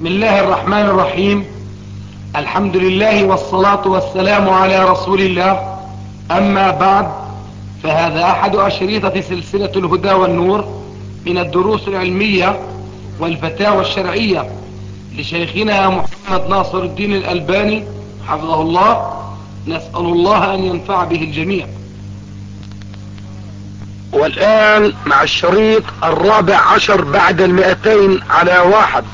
بسم الله الرحمن الرحيم. الحمد لله والصلاة والسلام على رسول الله. أما بعد، فهذا أحد أشريطة سلسلة الهدى والنور من الدروس العلمية والفتاوى الشرعية لشيخنا محمد ناصر الدين الألباني حفظه الله. نسأل الله أن ينفع به الجميع. والآن مع الشريط 14 بعد 200 على 1.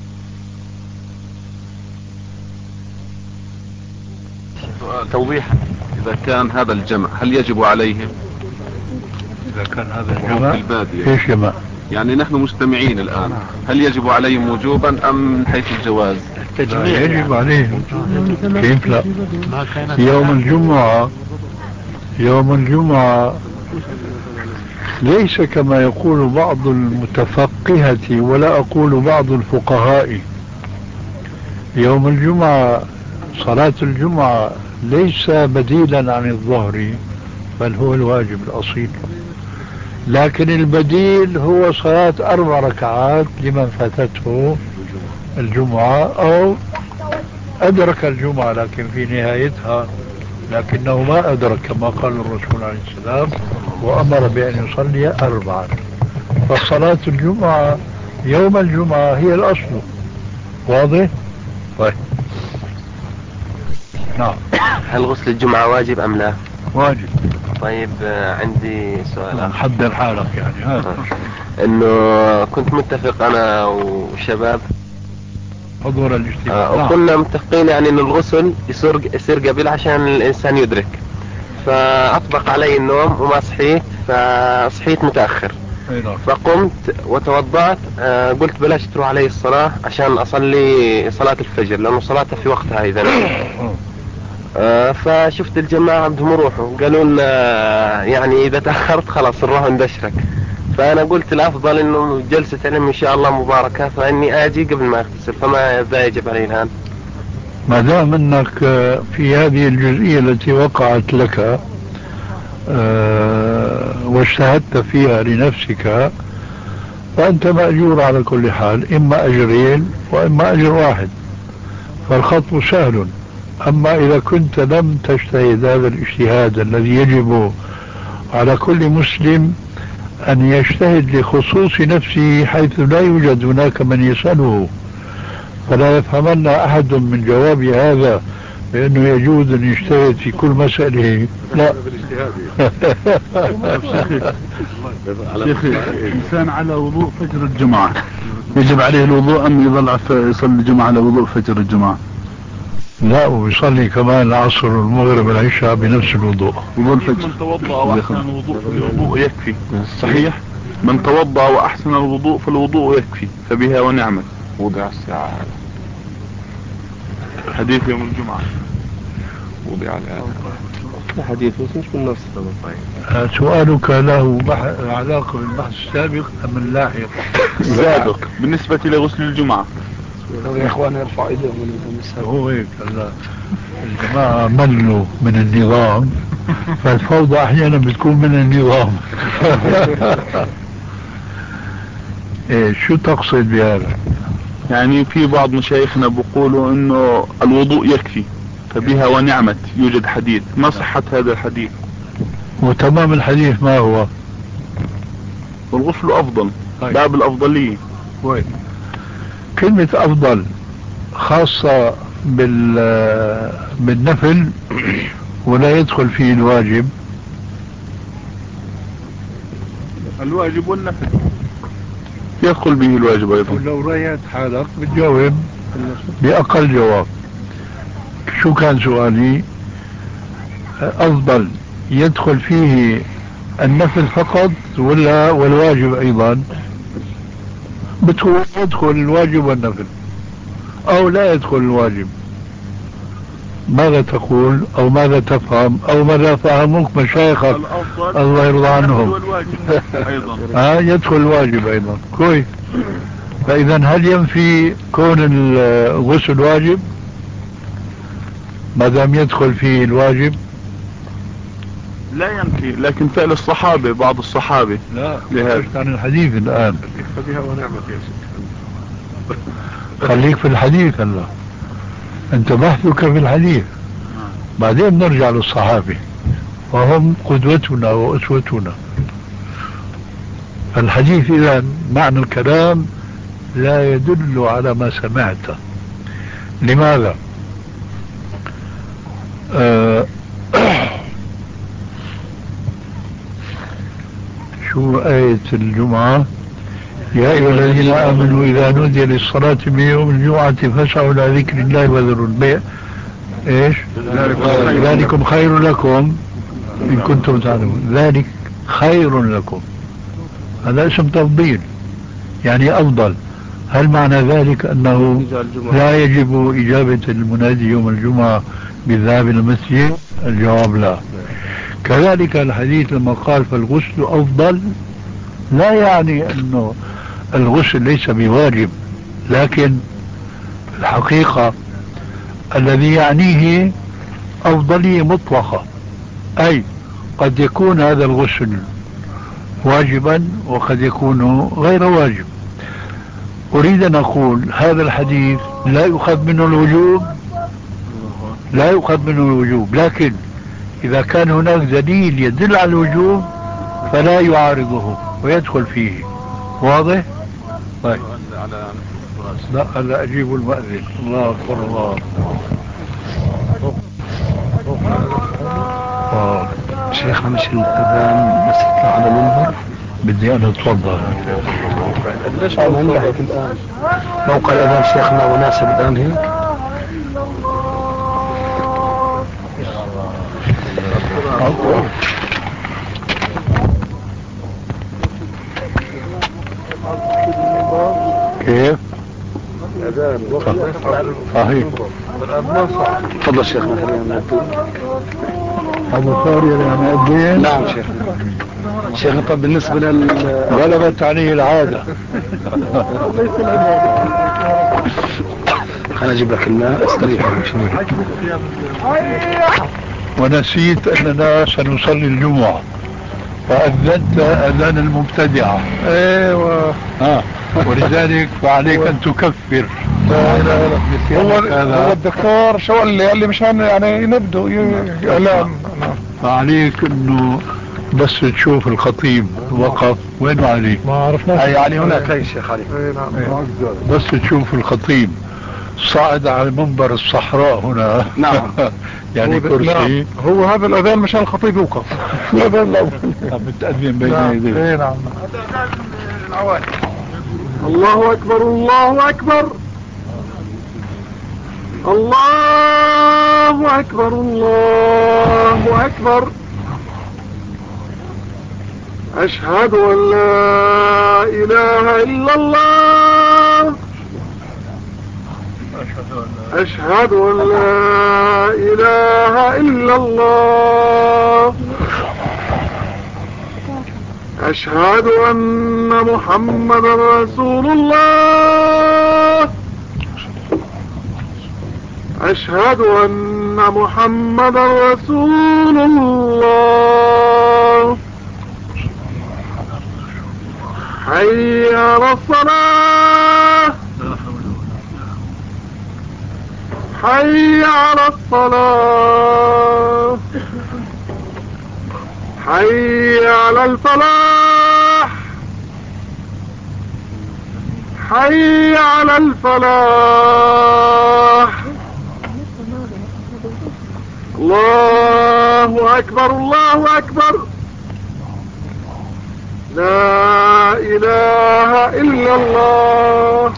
توضيح: إذا كان هذا الجمع هل يجب عليهم؟ إذا كان هذا الجمع في البادية، إيش جمع؟ يعني نحن مجتمعين الآن، هل يجب عليهم وجوبا أم من حيث الجواز؟ لا، يجب عليهم. كيف لا؟ يوم الجمعة ليس كما يقول بعض المتفقهة ولا أقول بعض الفقهاء. يوم الجمعة صلاة الجمعة ليس بديلا عن الظهر، بل هو الواجب الأصيل، لكن البديل هو صلاة 4 ركعات لمن فاتته الجمعة أو أدرك الجمعة لكن في نهايتها، لكنه ما أدرك كما قال الرسول عليه السلام وأمر بأن يصلي 4. فصلاة الجمعة يوم الجمعة هي الأصل. واضح؟ طيب. نعم. هل غسل الجمعة واجب أم لا؟ واجب. طيب، عندي سؤال. حضر حالك يعني هذا. انه كنت متفق انا وشباب حضور الاجتماع، وكنا متفقين يعني ان الغسل يصير قبل عشان الانسان يدرك، فاطبق علي النوم وما صحيت، فصحيت متأخر. فقمت وتوضأت، قلت بلاش تروح علي الصلاة عشان اصلي صلاة الفجر لانه صلاتها في وقتها اذا. فشفت الجماعة بدهم يروحوا، قالوا لنا يعني اذا تأخرت خلاص نروح ندشرك. فانا قلت الافضل انه جلسة علم ان شاء الله مباركة، فاني اجي قبل ما اغتسل. فما يجب علي الان؟ ما دام انك في هذه الجزئية التي وقعت لك واجتهدت فيها لنفسك، فانت مأجور على كل حال، اما اجرين واما اجر واحد، فالخطب سهل. اما اذا كنت لم تجتهد هذا الاجتهاد الذي يجب على كل مسلم أن يجتهد لخصوص نفسه حيث لا يوجد هناك من يسأله، فلا يفهمن أحد من جواب هذا بأنه يجوز أن يجتهد في كل مسألة. لا. الإنسان على وضوء فجر الجمعة يجب عليه الوضوء أم يظل يصلي الجمعة على وضوء فجر الجمعة؟ لا، ويصلي كمان العصر والمغرب والعشاء بنفس الوضوء. من توضأ وأحسن الوضوء فالوضوء يكفي. صحيح. من توضأ وأحسن الوضوء فالوضوء يكفي، فبها ونعمت. وضع الساعة حديث يوم الجمعة وضع الآن حديث مش بالنص. طيب، سؤالك له علاقة بالبحث السابق أم اللاحق؟ السابق بالنسبة لغسل الجمعة. يا اخوان يرفع ايديهم من السابق. هو هيك الجماعة ملوا من النظام، فالفوضى احيانا بتكون من النظام. إيه شو تقصد بهذا؟ يعني في بعض مشايخنا بيقولوا انه الوضوء يكفي، فبها ونعمت. يوجد حديث، ما صحة هذا الحديث؟ وتمام الحديث ما هو؟ والغسل افضل. باب الافضلية. وين كلمة افضل خاصة بالنفل ولا يدخل فيه الواجب؟ الواجب والنفل يدخل به الواجب ايضا. ولو رأيت حالك بتجاوب بأقل جواب. شو كان سؤالي؟ أفضل يدخل فيه النفل فقط ولا والواجب أيضا؟ بتقول يدخل الواجب والنفل أو لا يدخل الواجب. ماذا تقول أو ماذا تفهم أو ماذا فهموك مشايخك الله يرضى عنهم؟ أيضا يدخل الواجب أيضا. كويس. فإذا هل ينفي كون الغسل واجب ما دام يدخل فيه الواجب؟ لا ينفي، لكن فعل الصحابة بعض الصحابة. لا، عن الحديث الآن. فبها ونعمت يا شيخ. خليك في الحديث هلا، انت بحثك في الحديث، بعدين نرجع للصحابة وهم قدوتنا وأسوتنا. الحديث إذا معنى الكلام لا يدل على ما سمعته. لماذا؟ شو آية الجمعة؟ يا أيها الذين آمنوا إذا نودي للصلاة من يوم الجمعة فاسعوا إلى ذكر الله وذروا البيع. إيش؟ ذلكم خير لكم إن كنتم تعلمون. ذلك خير لكم، هذا اسم تفضيل يعني أفضل. هل معنى ذلك أنه لا يجب إجابة المنادي يوم الجمعة بالذهاب إلى المسجد؟ الجواب لا. كذلك الحديث لما قال فالغسل أفضل، لا يعني أنه الغسل ليس بواجب، لكن الحقيقة الذي يعنيه أفضلية مطلقة، أي قد يكون هذا الغسل واجبا وقد يكون غير واجب. أريد أن أقول هذا الحديث لا يؤخذ منه الوجوب، لا يؤخذ منه الوجوب، لكن إذا كان هناك دليل يدل على الوجوب فلا يعارضه ويدخل فيه. واضح؟ طيب. لا أجيب المؤذن. الله أكبر. الله شيخنا مش الأذان بس يطلع على المنبر؟ بدي أنا أتفضل. ليش على المنبر هيك الآن؟ موقع الأذان شيخنا مناسب الآن هيك؟ كيف؟ صحيح. تفضل شيخنا. هذا صار يعني قدين؟ نعم شيخنا. طب بالنسبة غلبت عليه العادة. خليني اجيب لك الماء استريح. ونسيت أننا سنصلي الجمعة فأذنت أذان المبتدعة. ايوه. ولذلك فعليك أن تكفر. هو الدكتور شو قال لي مشان يعني نبدو اعلام. فعليك انه بس تشوف الخطيب وقف وين علي؟ ما عرفناش. اي علي هناك. اي شيخ علي. نعم. بس تشوف الخطيب صعد على منبر الصحراء هنا. نعم. يعني كرسي. نعم. هو هذا الاذان مشان الخطيب يوقف. الاذان الاول. بتأذن بين يديه. اي نعم. الله اكبر. الله اكبر. الله اكبر. الله اكبر. اشهد ان لا اله الا الله. اشهد ان لا اله الا الله. اشهد ان محمدا رسول الله. اشهد ان محمدا رسول الله. حي على الصلاة. حي على الصلاة. حي على الفلاح. حي على الفلاح. الله أكبر. الله أكبر. لا إله إلا الله.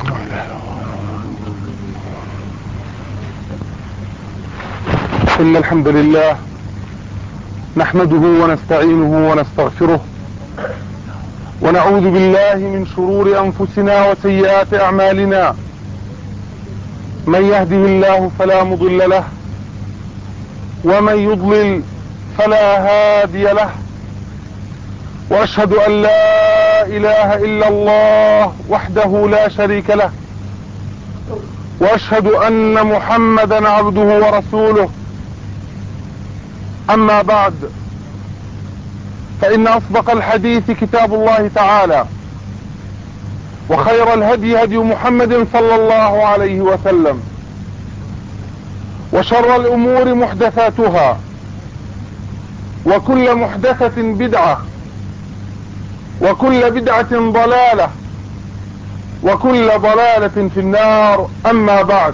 إن الحمد لله نحمده ونستعينه ونستغفره ونعوذ بالله من شرور أنفسنا وسيئات أعمالنا. من يهده الله فلا مضل له ومن يضلل فلا هادي له. وأشهد أن لا إله إلا الله وحده لا شريك له. وأشهد أن محمدا عبده ورسوله. أما بعد، فإن أصدق الحديث كتاب الله تعالى، وخير الهدي هدي محمد صلى الله عليه وسلم، وشر الأمور محدثاتها، وكل محدثة بدعة، وكل بدعة ضلالة، وكل ضلالة في النار. أما بعد،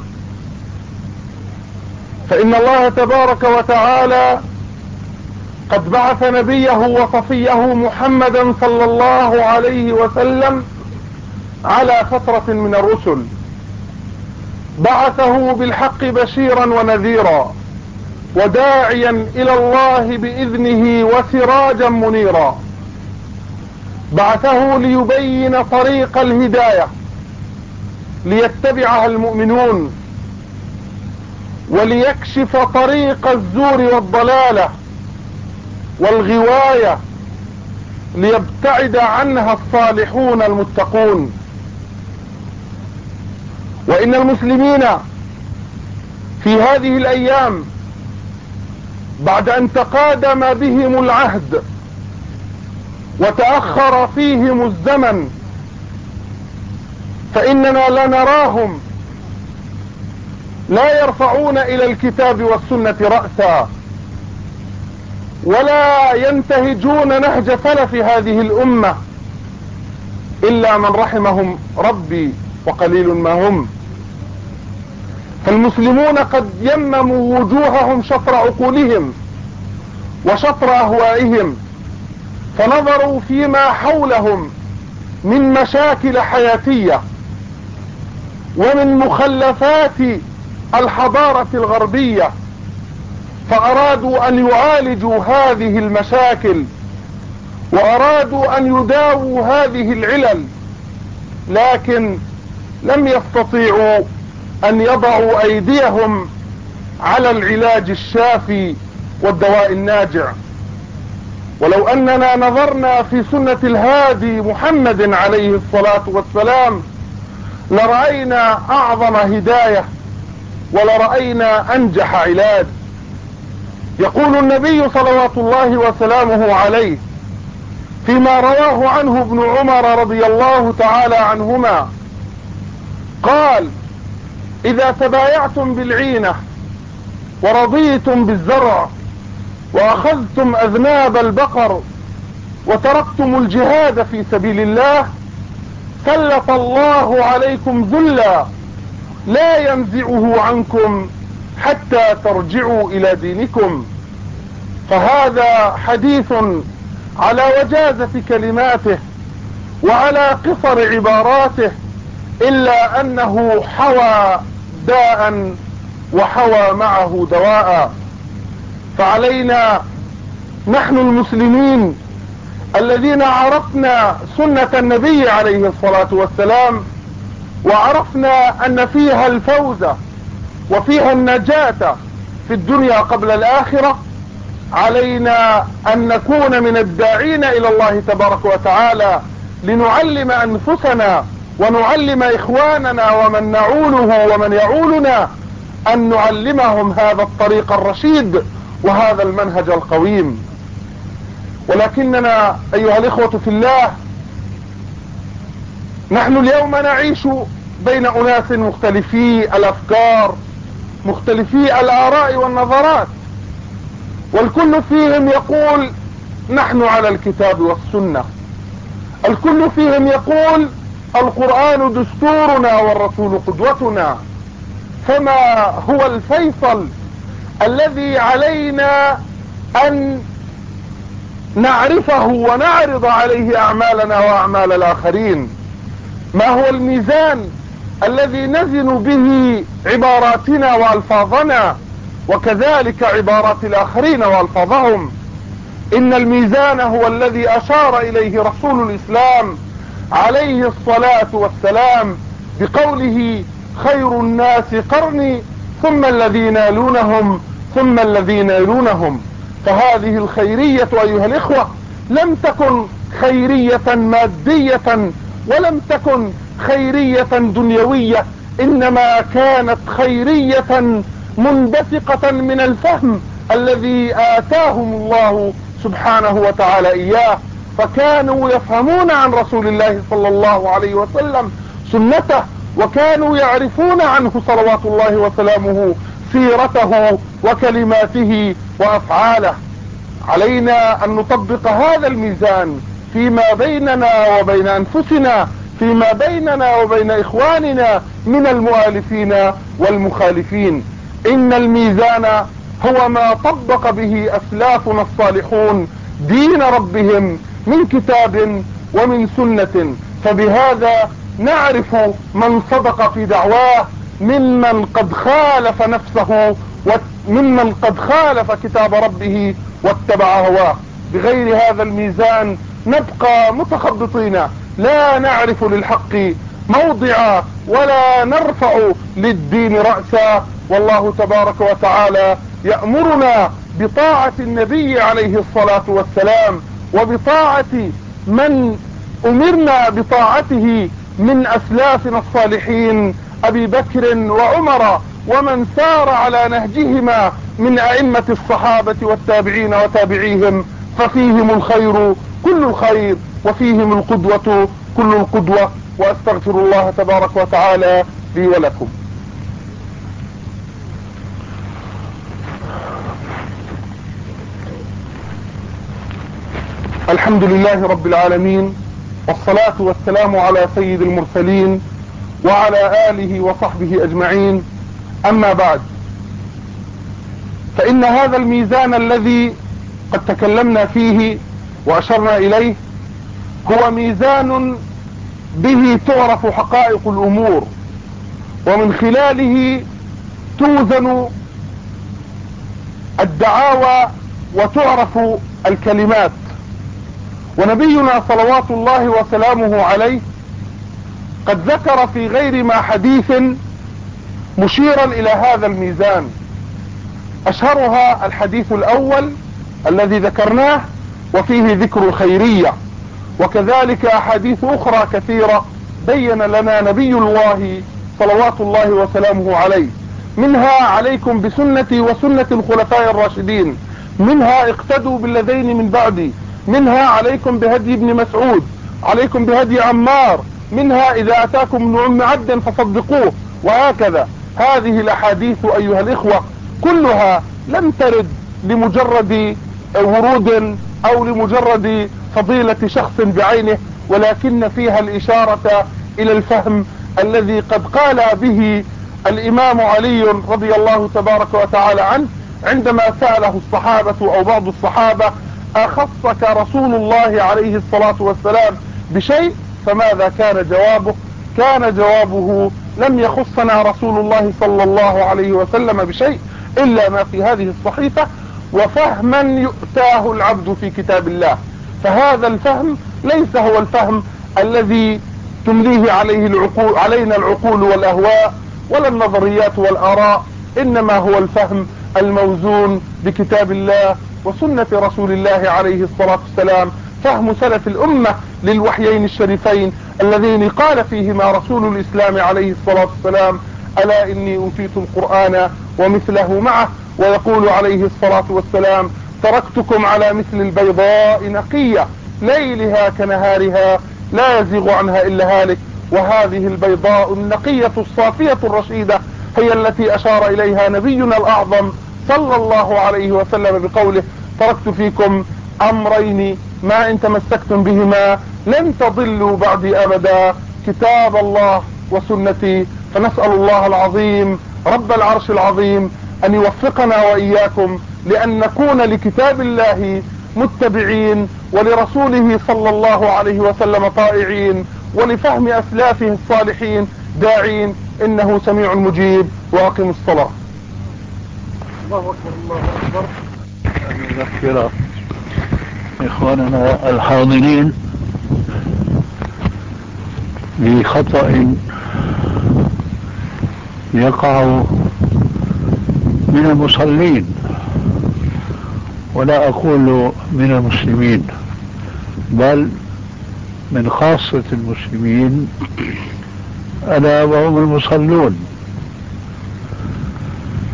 فإن الله تبارك وتعالى قد بعث نبيه وصفيه محمدا صلى الله عليه وسلم على فترة من الرسل، بعثه بالحق بشيرا ونذيرا، وداعيا إلى الله بإذنه وسراجا منيرا. بعثه ليبين طريق الهداية ليتبعها المؤمنون، وليكشف طريق الزور والضلالة والغواية ليبتعد عنها الصالحون المتقون. وإن المسلمين في هذه الأيام بعد أن تقادم بهم العهد وتأخر فيهم الزمن، فإننا لا نراهم لا يرفعون إلى الكتاب والسنة رأسا، ولا ينتهجون نهج سلف هذه الأمة، إلا من رحمهم ربي وقليل ما هم. فالمسلمون قد يمموا وجوههم شطر عقولهم وشطر أهوائهم، فنظروا فيما حولهم من مشاكل حياتية ومن مخلفات الحضارة الغربية، فأرادوا أن يعالجوا هذه المشاكل، وأرادوا أن يداووا هذه العلل، لكن لم يستطيعوا أن يضعوا أيديهم على العلاج الشافي والدواء الناجع. ولو أننا نظرنا في سنة الهادي محمد عليه الصلاة والسلام لرأينا أعظم هداية، ولرأينا أنجح علاج. يقول النبي صلوات الله وسلامه عليه فيما رواه عنه ابن عمر رضي الله تعالى عنهما قال: إذا تبايعتم بالعينة ورضيتم بالزرع وأخذتم أذناب البقر وتركتم الجهاد في سبيل الله، سلط الله عليكم ذلا لا ينزعه عنكم حتى ترجعوا إلى دينكم. فهذا حديث على وجازة كلماته وعلى قصر عباراته، إلا أنه حوى داء وحوى معه دواء. فعلينا نحن المسلمين الذين عرفنا سنة النبي عليه الصلاة والسلام، وعرفنا أن فيها الفوز وفيها النجاة في الدنيا قبل الآخرة، علينا أن نكون من الداعين إلى الله تبارك وتعالى، لنعلم أنفسنا ونعلم إخواننا ومن نعوله ومن يعولنا، أن نعلمهم هذا الطريق الرشيد وهذا المنهج القويم. ولكننا أيها الإخوة في الله، نحن اليوم نعيش بين أناس مختلفي الأفكار، مختلفي الآراء والنظرات، والكل فيهم يقول نحن على الكتاب والسنة، الكل فيهم يقول القرآن دستورنا والرسول قدوتنا. فما هو الفيصل الذي علينا أن نعرفه ونعرض عليه أعمالنا وأعمال الآخرين؟ ما هو الميزان الذي نزن به عباراتنا وألفاظنا، وكذلك عبارات الآخرين وألفاظهم؟ إن الميزان هو الذي أشار إليه رسول الإسلام عليه الصلاة والسلام بقوله: خير الناس قرني ثم الذين يلونهم ثم الذين يلونهم. فهذه الخيرية أيها الإخوة لم تكن خيرية مادية ولم تكن خيرية دنيوية، إنما كانت خيرية منبثقة من الفهم الذي آتاهم الله سبحانه وتعالى إياه. فكانوا يفهمون عن رسول الله صلى الله عليه وسلم سنته، وكانوا يعرفون عنه صلوات الله وسلامه سيرته وكلماته وأفعاله. علينا أن نطبق هذا الميزان فيما بيننا وبين أنفسنا، فيما بيننا وبين إخواننا من المؤالفين والمخالفين. إن الميزان هو ما طبق به أسلافنا الصالحون دين ربهم من كتاب ومن سنة، فبهذا نعرف من صدق في دعواه ممن قد خالف نفسه وممن قد خالف كتاب ربه واتبع هواه. بغير هذا الميزان نبقى متخبطين، لا نعرف للحق موضعا ولا نرفع للدين رأسا. والله تبارك وتعالى يأمرنا بطاعة النبي عليه الصلاة والسلام وبطاعة من أمرنا بطاعته من أسلافنا الصالحين أبي بكر وعمر ومن سار على نهجهما من أئمة الصحابة والتابعين وتابعيهم، ففيهم الخير كل الخير وفيهم القدوة كل القدوة. وأستغفر الله تبارك وتعالى لي ولكم. الحمد لله رب العالمين، والصلاة والسلام على سيد المرسلين وعلى آله وصحبه أجمعين. أما بعد، فإن هذا الميزان الذي قد تكلمنا فيه وأشرنا إليه هو ميزان به تعرف حقائق الأمور، ومن خلاله توزن الدعاوى وتعرف الكلمات. ونبينا صلوات الله وسلامه عليه قد ذكر في غير ما حديث مشيرا إلى هذا الميزان، أشهرها الحديث الأول الذي ذكرناه وفيه ذكر الخيرية، وكذلك أحاديث أخرى كثيرة بين لنا نبي الله صلوات الله وسلامه عليه، منها عليكم بسنتي وسنة الخلفاء الراشدين، منها اقتدوا بالذين من بعدي، منها عليكم بهدي ابن مسعود، عليكم بهدي عمار، منها إذا أتاكم ابن عم عبد فصدقوه، وهكذا. هذه الأحاديث أيها الإخوة كلها لم ترد لمجرد ورود أو لمجرد فضيلة شخص بعينه، ولكن فيها الإشارة إلى الفهم الذي قد قال به الإمام علي رضي الله تبارك وتعالى عنه عندما سأله الصحابة أو بعض الصحابة: أخصك رسول الله عليه الصلاة والسلام بشيء؟ فماذا كان جوابه؟ كان جوابه: لم يخصنا رسول الله صلى الله عليه وسلم بشيء إلا ما في هذه الصحيفة وفهما يؤتاه العبد في كتاب الله. فهذا الفهم ليس هو الفهم الذي تمليه علينا العقول والأهواء ولا النظريات والآراء، إنما هو الفهم الموزون بكتاب الله وسنة رسول الله عليه الصلاة والسلام، فهم سلف الأمة للوحيين الشريفين اللذين قال فيهما رسول الإسلام عليه الصلاة والسلام: ألا إني أوتيت القرآن ومثله معه. ويقول عليه الصلاة والسلام: تركتكم على مثل البيضاء نقية ليلها كنهارها لا يزيغ عنها إلا هالك. وهذه البيضاء النقية الصافية الرشيدة هي التي أشار إليها نبينا الأعظم صلى الله عليه وسلم بقوله: تركت فيكم أمرين ما إن تمسكتم بهما لن تضلوا بعدي أبدا، كتاب الله وسنتي. فنسأل الله العظيم رب العرش العظيم أن يوفقنا وإياكم لأن نكون لكتاب الله متبعين ولرسوله صلى الله عليه وسلم طائعين ولفهم أسلافه الصالحين داعين، إنه سميع مجيب. وأقم الصلاة. الله أكبر الله أكبر. نذكر إخواننا الحاضرين بخطأ يقع من المصلين، ولا أقول من المسلمين بل من خاصة المسلمين، ألا وهم المصلون.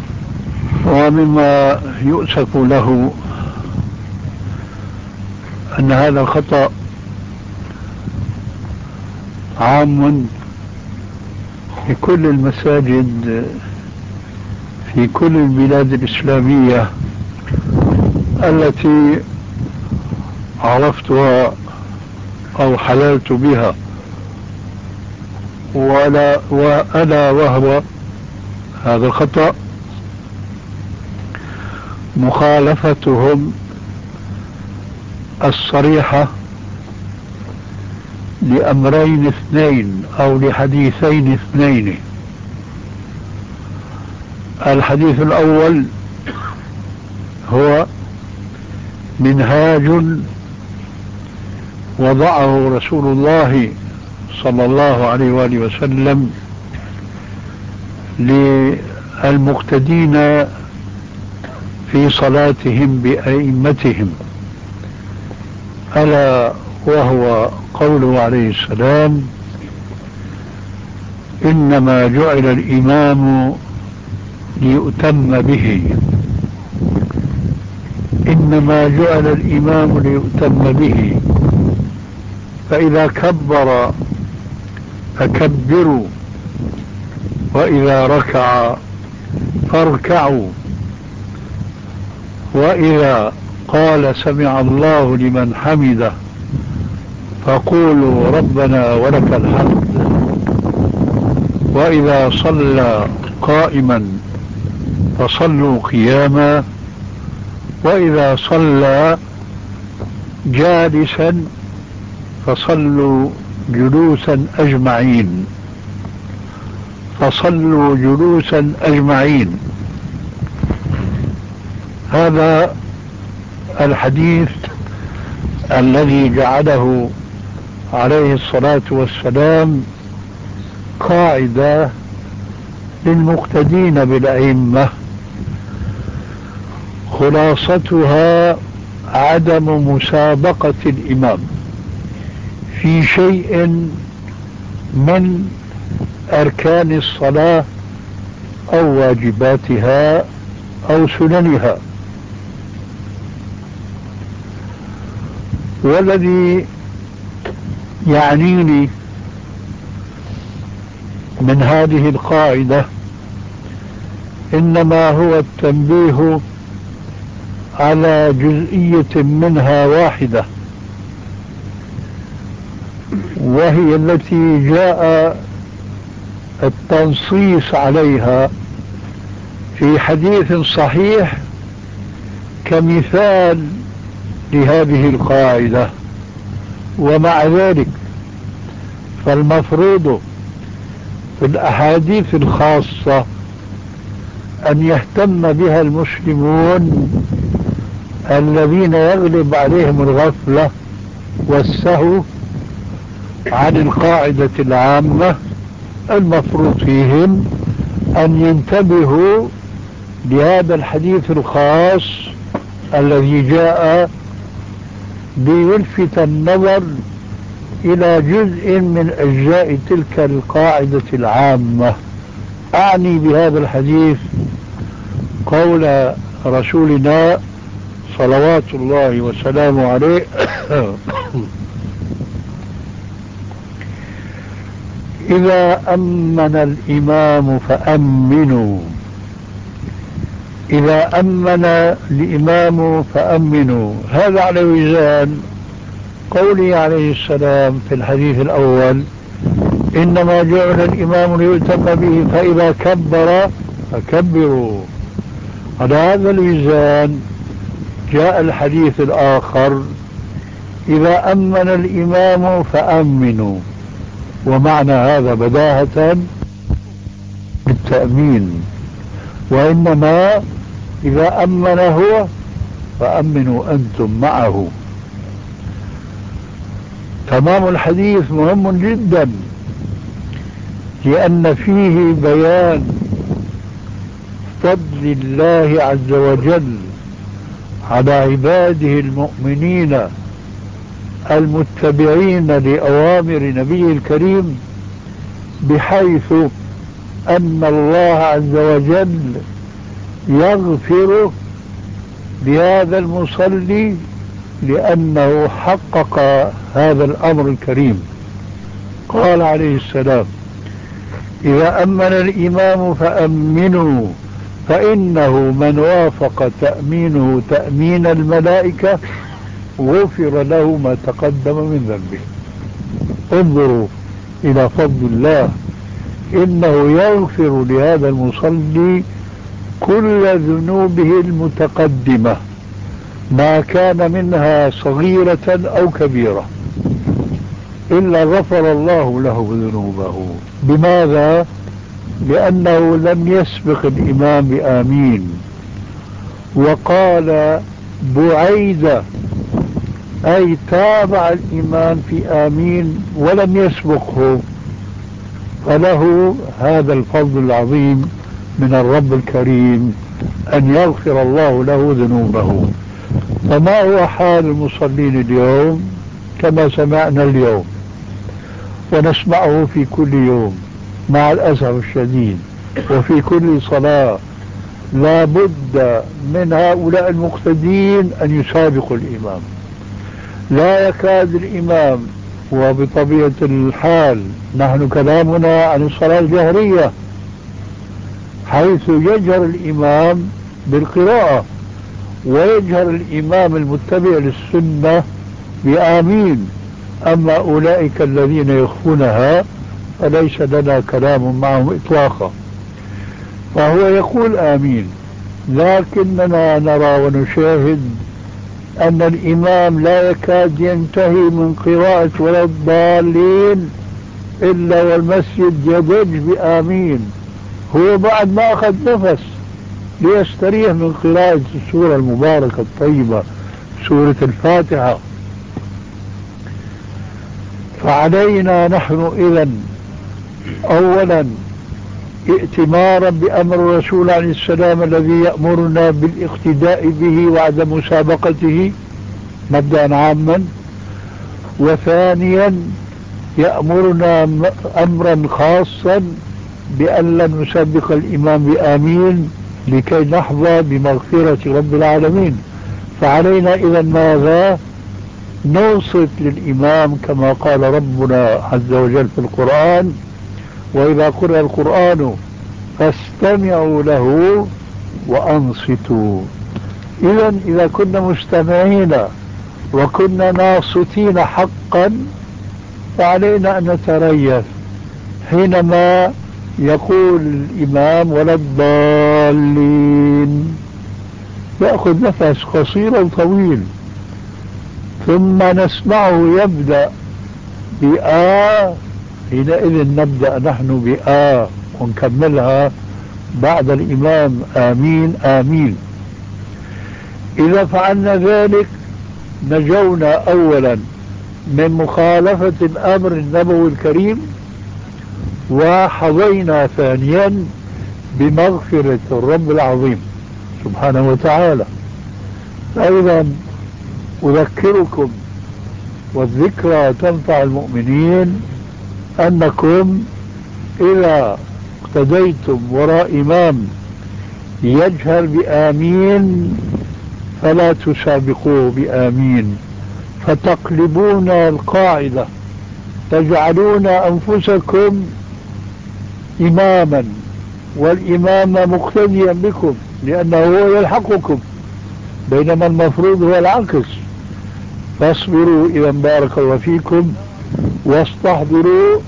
ومما يؤسف له أن هذا الخطأ عام في كل المساجد في كل البلاد الإسلامية التي عرفتها أو حللت بها، وألا وهو هذا الخطأ مخالفتهم الصريحة لأمرين اثنين أو لحديثين اثنين. الحديث الأول هو منهاج وضعه رسول الله صلى الله عليه وآله وسلم للمقتدين في صلاتهم بأئمتهم، ألا وهو قوله عليه السلام: إنما جعل الإمام ليؤتم به، إنما جعل الإمام ليؤتم به، فإذا كبر فكبروا، وإذا ركع فاركعوا، وإذا قال سمع الله لمن حمده فقولوا ربنا ولك الحمد، وإذا صلى قائما فصلوا قياما، وإذا صلى جالسا فصلوا جلوسا أجمعين، فصلوا جلوسا أجمعين. هذا الحديث الذي جعله عليه الصلاة والسلام قاعدة للمقتدين بالأئمة، خلاصتها عدم مسابقة الإمام في شيء من أركان الصلاة أو واجباتها أو سننها. والذي يعنيني من هذه القاعدة إنما هو التنبيه على جزئية منها واحدة، وهي التي جاء التنصيص عليها في حديث صحيح كمثال لهذه القاعدة. ومع ذلك فالمفروض في الأحاديث الخاصة أن يهتم بها المسلمون الذين يغلب عليهم الغفلة والسهو عن القاعدة العامة. المفروض فيهم أن ينتبهوا لهذا الحديث الخاص الذي جاء ليلفت النظر إلى جزء من أجزاء تلك القاعدة العامة. أعني بهذا الحديث قول رسولنا صلوات الله وسلامه عليه: إذا أمن الإمام فأمنوا، إذا أمن الإمام فأمنوا. هذا على وزان قوله عليه السلام في الحديث الأول: إنما جعل الإمام ليؤتم به، فإذا كبر فكبروا. على هذا الوزان جاء الحديث الآخر: إذا أمن الإمام فأمنوا. ومعنى هذا بداهة بالتأمين، وإنما إذا أمن هو فأمنوا أنتم معه. تمام الحديث مهم جدا، لأن فيه بيان فضل الله عز وجل على عباده المؤمنين المتبعين لأوامر نبيه الكريم، بحيث أن الله عز وجل يغفر لهذا المصلي لأنه حقق هذا الأمر الكريم. قال عليه السلام: إذا أمن الإمام فأمنوا، فإنه من وافق تأمينه تأمين الملائكة غفر له ما تقدم من ذنبه. انظروا إلى فضل الله، إنه يغفر لهذا المصلي كل ذنوبه المتقدمة ما كان منها صغيرة أو كبيرة، إلا غفر الله له ذنوبه. بماذا؟ لأنه لم يسبق الإمام بآمين، وقال بعيدة، أي تابع الإمام في آمين ولم يسبقه، فله هذا الفضل العظيم من الرب الكريم أن يغفر الله له ذنوبه. فما هو حال المصلين اليوم؟ كما سمعنا اليوم ونسمعه في كل يوم مع الأسف الشديد، وفي كل صلاة لا بد من هؤلاء المقتدين أن يسابقوا الإمام. لا يكاد الإمام، وبطبيعة الحال نحن كلامنا عن الصلاة الجهرية، حيث يجهر الإمام بالقراءة ويجهر الإمام المتبع للسنة بآمين. أما أولئك الذين يخفونها فليس لنا كلام معهم إطلاقا. فهو يقول آمين، لكننا نرى ونشاهد أن الإمام لا يكاد ينتهي من قراءة ولا الضالين إلا والمسجد يضج بآمين. هو بعد ما أخذ نفس ليستريح من قراءة السورة المباركة الطيبة سورة الفاتحة. فعلينا نحن إذن أولا ائتمارا بأمر الرسول عليه السلام الذي يأمرنا بالاقتداء به وعدم مسابقته مبدأ عاما، وثانيا يأمرنا أمرا خاصا بأن لا نسبق الإمام بآمين لكي نحظى بمغفرة رب العالمين. فعلينا إذا ماذا؟ نوصت للإمام كما قال ربنا عز وجل في القرآن: وإذا قرأ القرآن فاستمعوا له وأنصتوا. إذا كنا مستمعين وكنا ناصتين حقا فعلينا أن نتريث حينما يقول الإمام ولا الضالين، يأخذ نفس قصير وطويل، ثم نسمعه يبدأ بآ، حينئذ نبدأ نحن بآ ونكملها بعد الإمام آمين آمين. إذا فعلنا ذلك نجونا أولا من مخالفة الأمر النبوي الكريم، وحظينا ثانيا بمغفرة الرب العظيم سبحانه وتعالى. فإذا أذكركم، والذكرى تنفع المؤمنين، أنكم إذا اقتديتم وراء إمام يجهر بآمين فلا تسابقوه بآمين، فتقلبون القاعدة، تجعلون أنفسكم إماما والإمام مقتديا بكم لأنه هو يلحقكم، بينما المفروض هو العكس. فاصبروا إذا بارك الله فيكم، واستحضروا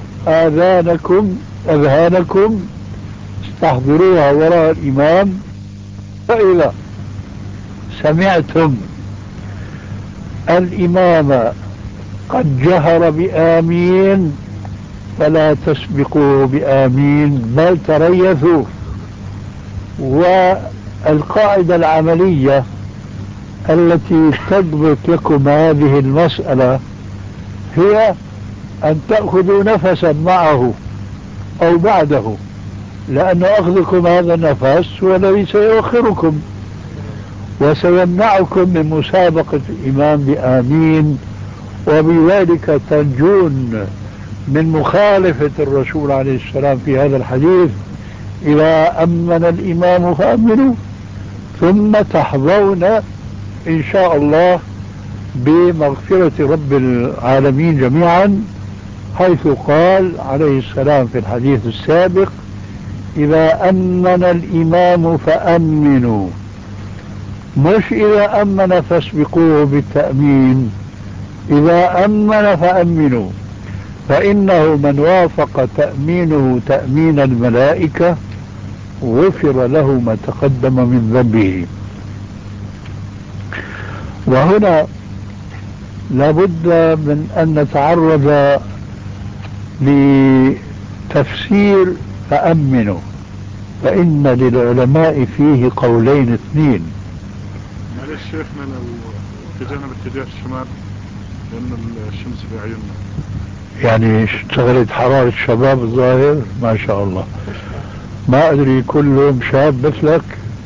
أذهانكم استحضروها وراء الإمام. فإذا سمعتم الإمام قد جهر بآمين فلا تسبقوه بآمين بل تريثوا. والقاعدة العملية التي تضبط لكم هذه المسألة هي أن تأخذوا نفسا معه أو بعده، لأن أخذكم هذا النفس هو الذي سيؤخركم وسيمنعكم من مسابقة الإمام بآمين، وبذلك تنجون من مخالفة الرسول عليه السلام في هذا الحديث: إذا أمن الإمام فأمنوا، ثم تحظون إن شاء الله بمغفرة رب العالمين جميعا، حيث قال عليه السلام في الحديث السابق: إذا أمن الإمام فأمنوا، مش إذا أمن فاسبقوه بالتأمين، إذا أمن فأمنوا، فإنه من وافق تأمينه تأمين الملائكة غفر له ما تقدم من ذنبه. وهنا لابد من أن نتعرض لتفسير فأمنوا، فإن للعلماء فيه قولين اثنين. معلش شيخنا لو اتجهنا باتجاه الشمال لأن الشمس في عيوننا، يعني اشتغلت حرارة الشباب الظاهر ما شاء الله، ما أدري كلهم شاب مثلك.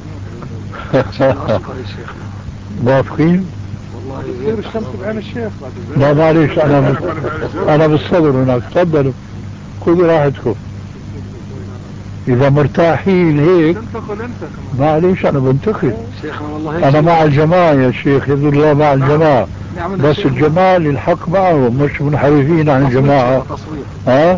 موافقين؟ تصير الشمس بعين الشيخ. لا معليش، أنا بالصدر هناك. تفضلوا خذوا راحتكم إذا مرتاحين هيك. معليش أنا بنتقد، أنا مع الجماعة يا شيخ، يد الله مع الجماعة، بس الجماعة للحق معهم، مش منحرفين عن الجماعة. ها؟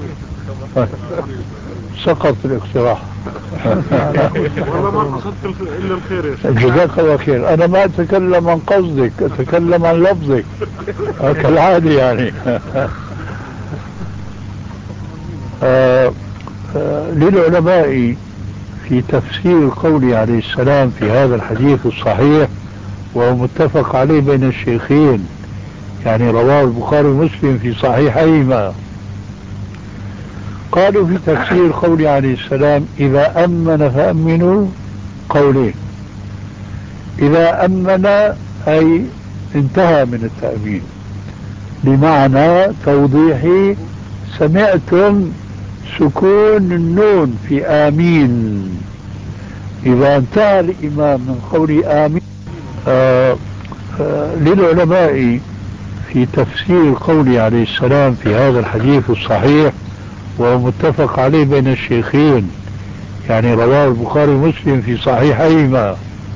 سقط الاقتراح. والله ما قصدت إلا الخير يا شيخ. جزاك الله خير. أنا ما أتكلم عن قصدك، أتكلم عن لفظك كالعادة يعني. للعلماء في تفسير قوله عليه السلام في هذا الحديث الصحيح، وهو متفق عليه بين الشيخين، يعني رواه البخاري ومسلم في صحيحيهما. قالوا في تفسير قوله عليه السلام: إذا أمن فأمنوا، قولين: إذا أمن أي انتهى من التأمين، بمعنى توضيحي: سمعتم سكون النون في آمين، إذا انتهى الإمام من قول آمين. للعلماء في تفسير قوله عليه السلام في هذا الحديث الصحيح، وهو متفق عليه بين الشيخين، يعني رواه البخاري ومسلم في صحيحيهما.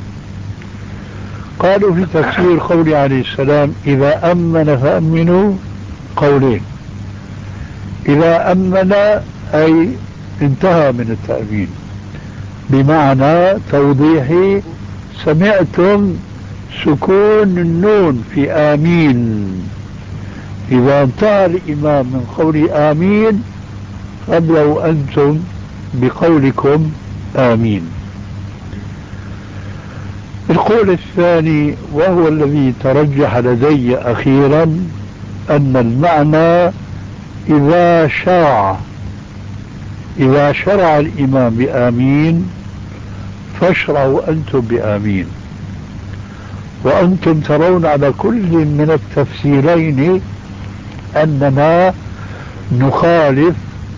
قالوا في تفسير قوله عليه السلام: إذا أمن فأمنوا، قولين: إذا أمن أي انتهى من التأمين، بمعنى توضيحي: سمعتم سكون النون في آمين، إذا انتهى الإمام من قول آمين فابدأوا أنتم بقولكم آمين. القول الثاني وهو الذي ترجح لدي أخيرا، أن المعنى إذا شرع الإمام بآمين فاشرعوا أنتم بآمين. وأنتم ترون على كل من التفسيرين أننا نخالف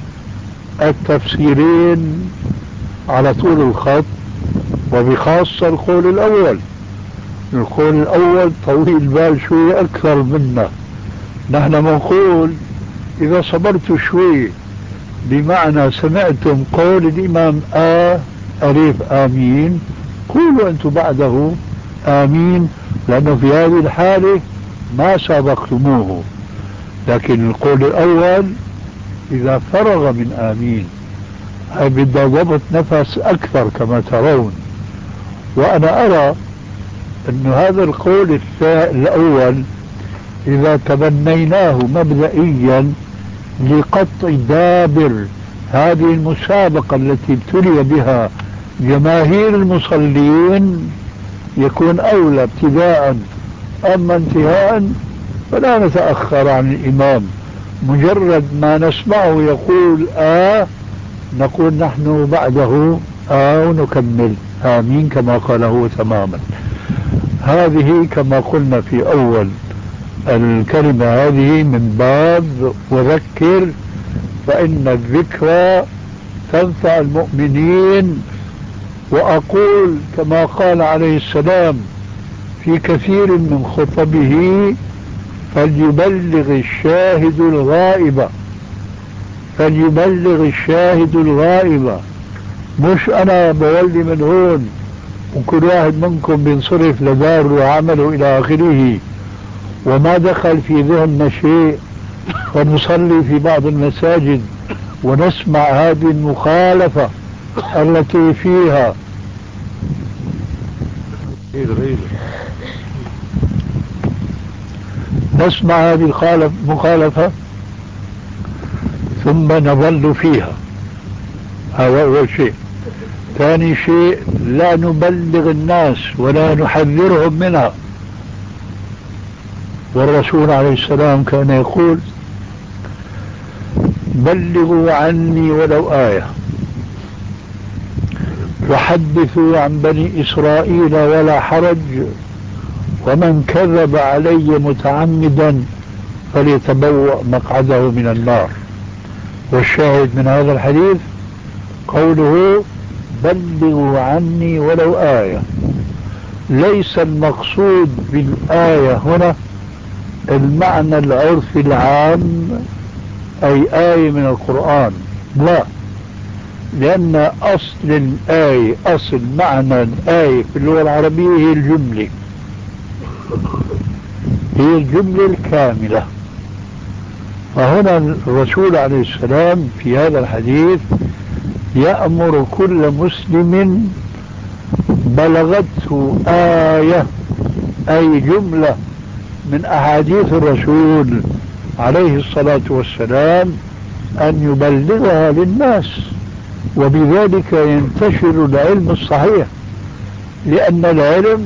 التفسيرين على طول الخط، وبخاصة القول الأول. القول الأول طويل بال شوي أكثر منا. نحن نقول إذا صبرت شوي، بمعنى سمعتم قول الإمام ألف آمين، قولوا أنتم بعده آمين، لأنه في هذه الحالة ما سبقتموه. لكن القول الأول إذا فرغ من آمين، هي بدها ضبط نفس أكثر كما ترون. وأنا أرى أن هذا القول الأول إذا تبنيناه مبدئيا لقطع دابر هذه المسابقة التي ابتلي بها جماهير المصلين يكون أولى ابتداء. أما انتهاء فلا نتأخر عن الإمام، مجرد ما نسمعه يقول نقول نحن بعده ونكمل آمين كما قاله تماما. هذه كما قلنا في أول الكلمة هذه من باب وذكر فإن الذكرى تنفع المؤمنين. وأقول كما قال عليه السلام في كثير من خطبه: فليبلغ الشاهد الغائب، فليبلغ الشاهد الغائب. مش أنا بولي من هون وكل واحد منكم بينصرف لداره وعمله إلى آخره وما دخل في ذهننا شيء، ونصلي في بعض المساجد ونسمع هذه المخالفة التي فيها نسمع هذه المخالفة ثم نظل فيها. هذا أول شيء. ثاني شيء، لا نبلغ الناس ولا نحذرهم منها. والرسول عليه السلام كان يقول: بلغوا عني ولو آية، وحدثوا عن بني إسرائيل ولا حرج، ومن كذب علي متعمدا فليتبوأ مقعده من النار. والشاهد من هذا الحديث قوله: بلغوا عني ولو آية. ليس المقصود بالآية هنا المعنى العرفي العام، أي آية من القرآن، لا، لأن أصل الآية، أصل معنى الآية في اللغة العربية هي الجملة، هي الجملة الكاملة. فهنا الرسول عليه السلام في هذا الحديث يأمر كل مسلم بلغته آية، أي جملة من أحاديث الرسول عليه الصلاة والسلام، أن يبلغها للناس، وبذلك ينتشر العلم الصحيح. لأن العلم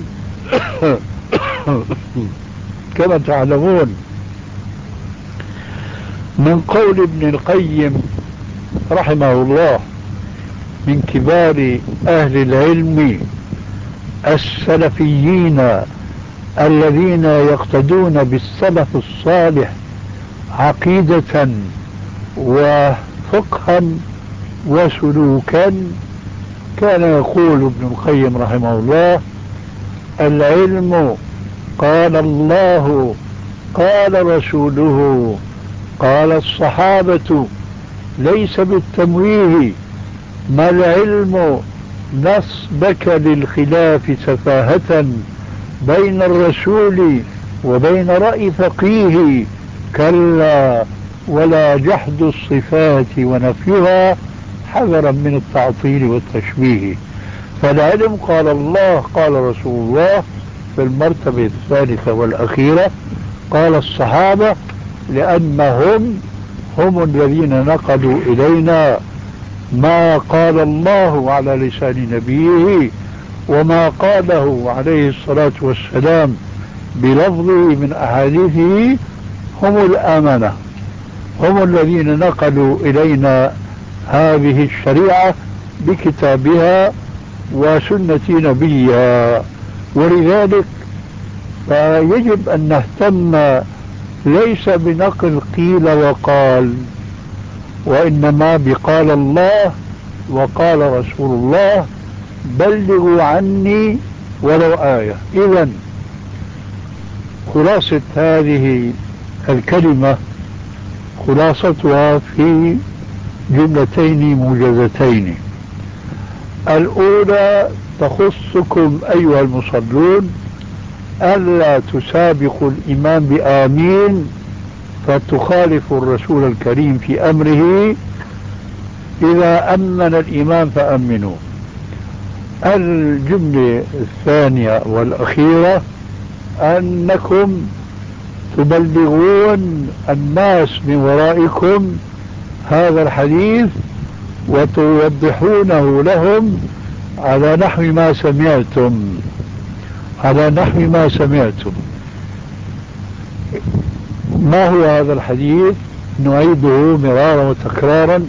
كما تعلمون من قول ابن القيم رحمه الله، من كبار أهل العلم السلفيين الذين يقتدون بالسلف الصالح عقيدة وفقها وسلوكا، كان يقول ابن القيم رحمه الله: العلم قال الله قال رسوله قال الصحابة، ليس بالتمويه. ما العلم نصبك للخلاف سفاهة بين الرسول وبين رأي فقيه، كلا، ولا جحد الصفات ونفيها حذرا من التعطيل والتشبيه. فالعلم قال الله قال رسول الله في المرتبة الثالثة والأخيرة، قال الصحابة لأنهم هم الذين نقلوا إلينا ما قال الله على لسان نبيه وما قاله عليه الصلاة والسلام بلفظه من أحاديثه، هم الأمنة، هم الذين نقلوا إلينا هذه الشريعة بكتابها وسنة نبيها. ولذلك فيجب أن نهتم ليس بنقل قيل وقال، وإنما بقال الله وقال رسول الله: بلغوا عني ولو آية. إذن خلاصة هذه الكلمة خلاصتها في جملتين موجزتين. الأولى تخصكم أيها المصلون، ألا تسابقوا الإمام بآمين فتخالفوا الرسول الكريم في أمره. إذا أمن الإمام فأمنوا. الجملة الثانية والأخيرة أنكم تبلغون الناس من ورائكم هذا الحديث وتوضحونه لهم على نحو ما سمعتم، على نحو ما سمعتم. ما هو هذا الحديث؟ نعيده مرارا وتكرارا،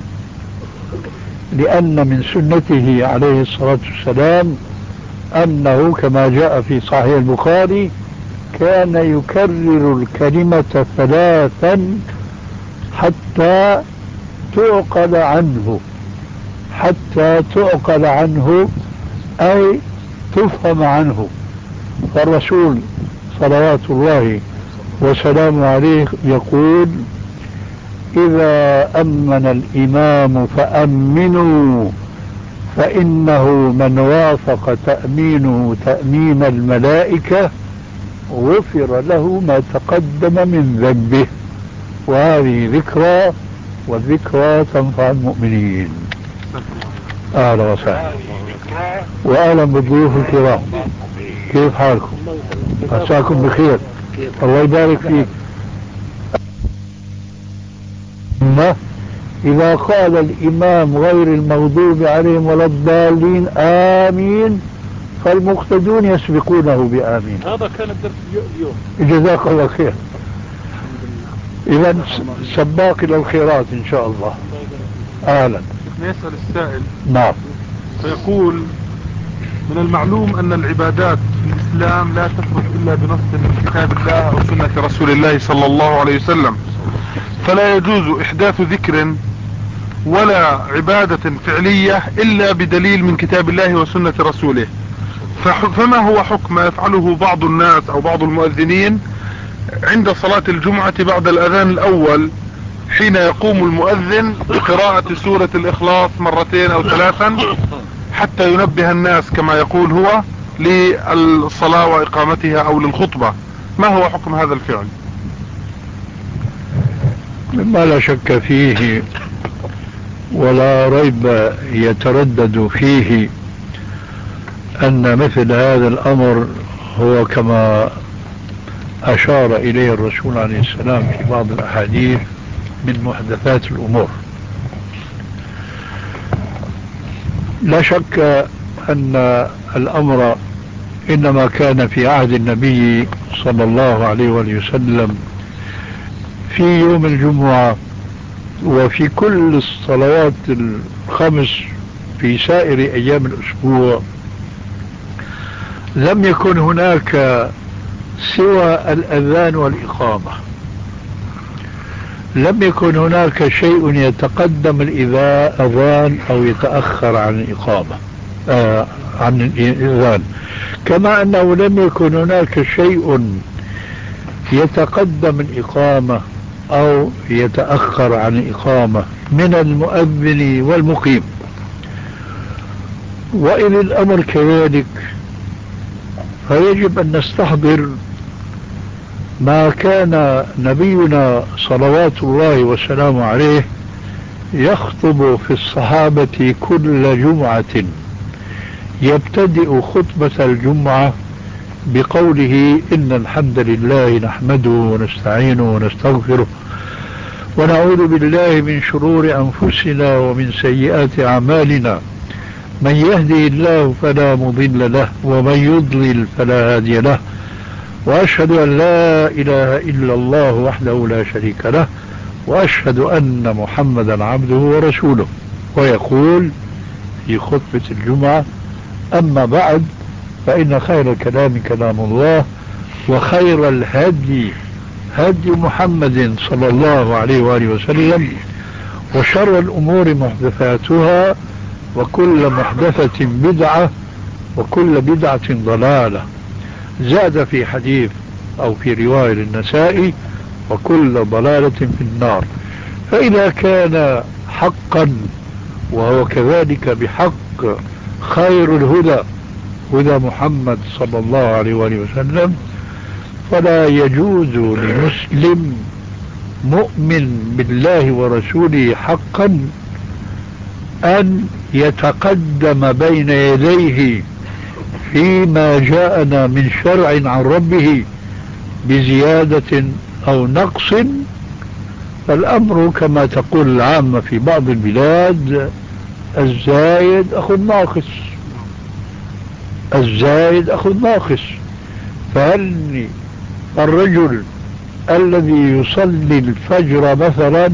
لأن من سنته عليه الصلاة والسلام أنه كما جاء في صحيح البخاري كان يكرر الكلمة ثلاثا حتى تعقل عنه، حتى تعقل عنه أي تفهم عنه. فالرسول صلوات الله وسلامه عليه يقول: إذا أمن الإمام فأمنوا، فإنه من وافق تأمينه تأمين الملائكة غفر له ما تقدم من ذنبه. وهذه ذكرى، والذكرى تنفع المؤمنين. أهلا وسهلا، وأهلا بالضيوف الكرام. كيف حالكم؟ عساكم بخير، الله يبارك فيك. إذا قال الإمام غير المغضوب عليهم ولا الضالين آمين، فالمقتدون يسبقونه بآمين. هذا كان الدرس اليوم. جزاك الله خير. إذا سباق إلى الخيرات إن شاء الله. أهلا. يسأل السائل. نعم. فيقول: من المعلوم أن العبادات في الإسلام لا تخرج إلا بنص من كتاب الله أو سنة رسول الله صلى الله عليه وسلم، فلا يجوز إحداث ذكر ولا عبادة فعلية إلا بدليل من كتاب الله وسنة رسوله. فما هو حكم ما يفعله بعض الناس أو بعض المؤذنين عند صلاة الجمعة بعد الأذان الأول، حين يقوم المؤذن بقراءة سورة الإخلاص مرتين أو ثلاثا حتى ينبه الناس كما يقول هو للصلاة وإقامتها أو للخطبة؟ ما هو حكم هذا الفعل؟ مما لا شك فيه ولا ريب يتردد فيه أن مثل هذا الأمر هو كما أشار إليه الرسول عليه السلام في بعض الأحاديث من محدثات الأمور. لا شك أن الأمر إنما كان في عهد النبي صلى الله عليه وسلم في يوم الجمعة وفي كل الصلوات الخمس في سائر أيام الأسبوع. لم يكن هناك سوى الأذان والإقامة، لم يكن هناك شيء يتقدم الأذان أو يتأخر عن الإقامة عن الأذان، كما أنه لم يكن هناك شيء يتقدم الإقامة أو يتأخر عن الإقامة من المؤذن والمقيم. وإن الأمر كذلك فيجب أن نستحضر ما كان نبينا صلوات الله وسلامه عليه يخطب في الصحابة كل جمعة، يبتدئ خطبة الجمعة بقوله: إن الحمد لله نحمده ونستعينه ونستغفره ونعوذ بالله من شرور أنفسنا ومن سيئات أعمالنا، من يهده الله فلا مضل له ومن يضلل فلا هادي له، وأشهد أن لا إله إلا الله وحده لا شريك له، وأشهد أن محمدا عبده ورسوله. ويقول في خطبة الجمعة: أما بعد، فإن خير الكلام كلام الله، وخير الهدي هدي محمد صلى الله عليه وآله وسلم، وشر الأمور محدثاتها، وكل محدثة بدعة، وكل بدعة ضلالة. زاد في حديث أو في رواية النسائي: وكل ضلالة في النار. فإذا كان حقا وهو كذلك بحق خير الهدى هدى محمد صلى الله عليه وآله وسلم، فلا يجوز لمسلم مؤمن بالله ورسوله حقا أن يتقدم بين يديه فيما جاءنا من شرع عن ربه بزيادة أو نقص. فالأمر كما تقول العامة في بعض البلاد: الزايد أخو الناقص، الزايد أخو الناقص. فهل الرجل الذي يصلي الفجر مثلا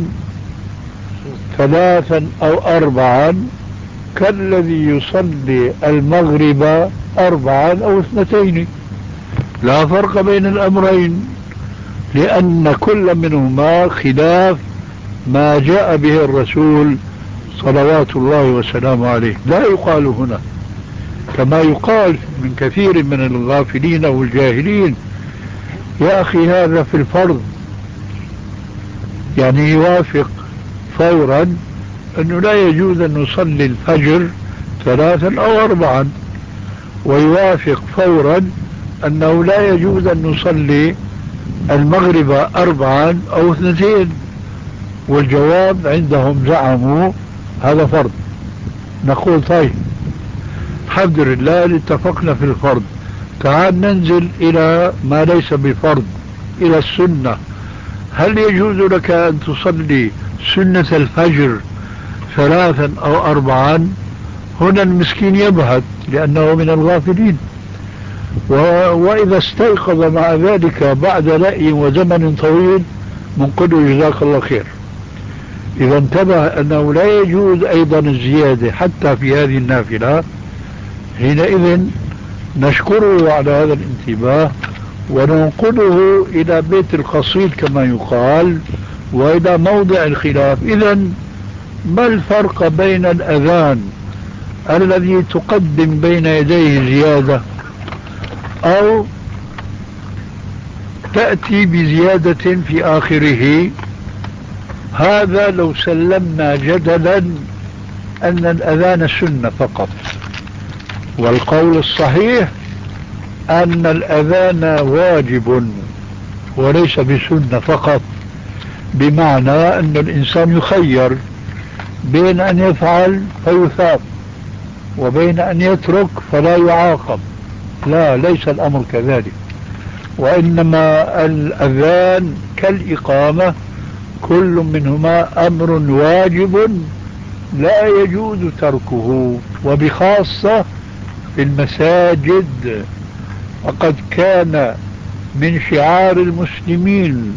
3 أو 4 كالذي يصلي المغرب 4 أو 2؟ لا فرق بين الأمرين، لأن كل منهما خلاف ما جاء به الرسول صلوات الله وسلامه عليه. لا يقال هنا كما يقال من كثير من الغافلين والجاهلين: يا أخي هذا في الفرض، يعني يوافق فورا أنه لا يجوز أن نصلي الفجر 3 أو 4، ويوافق فورا أنه لا يجوز أن نصلي المغرب 4 أو 2، والجواب عندهم زعموا هذا فرض. نقول طيب الحمد لله اتفقنا في الفرض، تعال ننزل إلى ما ليس بفرض، إلى السنة. هل يجوز لك أن تصلي سنة الفجر 3 أو 4؟ هنا المسكين يبهت لأنه من الغافلين، وإذا استيقظ مع ذلك بعد لأي وزمن طويل نقول له جزاك الله خير. إذا انتبه أنه لا يجوز أيضا الزيادة حتى في هذه النافلة، حينئذ نشكره على هذا الانتباه وننقله إلى بيت القصيد كما يقال وإلى موضع الخلاف. إذا ما الفرق بين الأذان الذي تقدم بين يديه زيادة أو تأتي بزيادة في آخره؟ هذا لو سلمنا جدلا أن الأذان سنة فقط، والقول الصحيح أن الأذان واجب وليس بسنة فقط، بمعنى أن الإنسان يخير بين أن يفعل فيثاب وبين أن يترك فلا يعاقب. لا، ليس الأمر كذلك، وإنما الأذان كالإقامة كل منهما أمر واجب لا يجوز تركه، وبخاصة في المساجد. وقد كان من شعار المسلمين،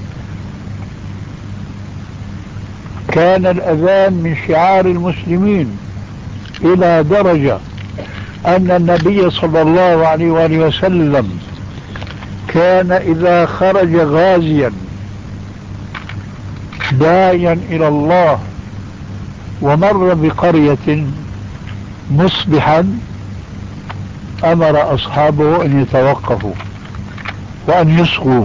كان الأذان من شعار المسلمين إلى درجة أن النبي صلى الله عليه وآله وسلم كان إذا خرج غازيا داعيا إلى الله ومر بقرية مصبحا أمر أصحابه أن يتوقفوا وأن يصغوا.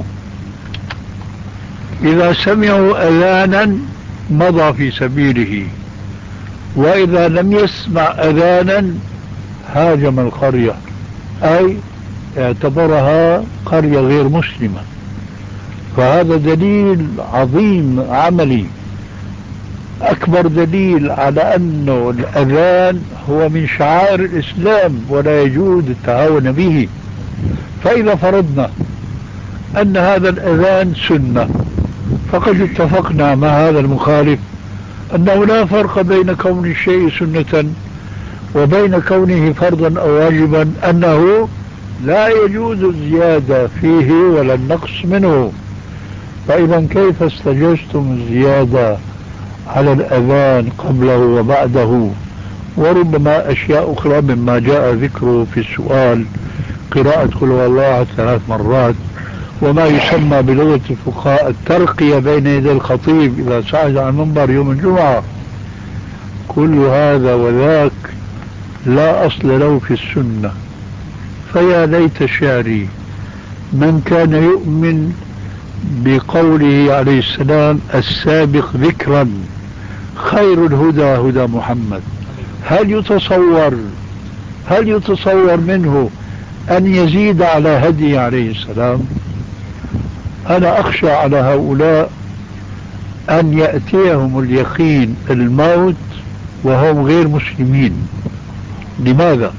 إذا سمعوا أذانا مضى في سبيله، وإذا لم يسمع أذانا هاجم القرية، أي اعتبرها قرية غير مسلمة. فهذا دليل عظيم عملي، أكبر دليل على أنه الأذان هو من شعائر الإسلام ولا يجوز التهاون به. فإذا فرضنا أن هذا الأذان سنة، فقد اتفقنا مع هذا المخالف أنه لا فرق بين كون الشيء سنة وبين كونه فرضا أو واجبا، أنه لا يجوز الزيادة فيه ولا النقص منه. فإذا كيف استجزتم الزيادة على الأذان قبله وبعده؟ وربما أشياء أخرى مما جاء ذكره في السؤال، قراءة قل هو الله 3 مرات، وما يسمى بلغة الفقهاء الترقية بين يدي الخطيب إذا صعد على المنبر يوم الجمعة. كل هذا وذاك لا أصل له في السنة. فيا ليت شعري من كان يؤمن بقوله عليه السلام السابق ذكرا خير الهدى هدى محمد. هل يتصور منه أن يزيد على هدي عليه السلام؟ أنا أخشى على هؤلاء أن يأتيهم اليقين الموت وهم غير مسلمين. لماذا؟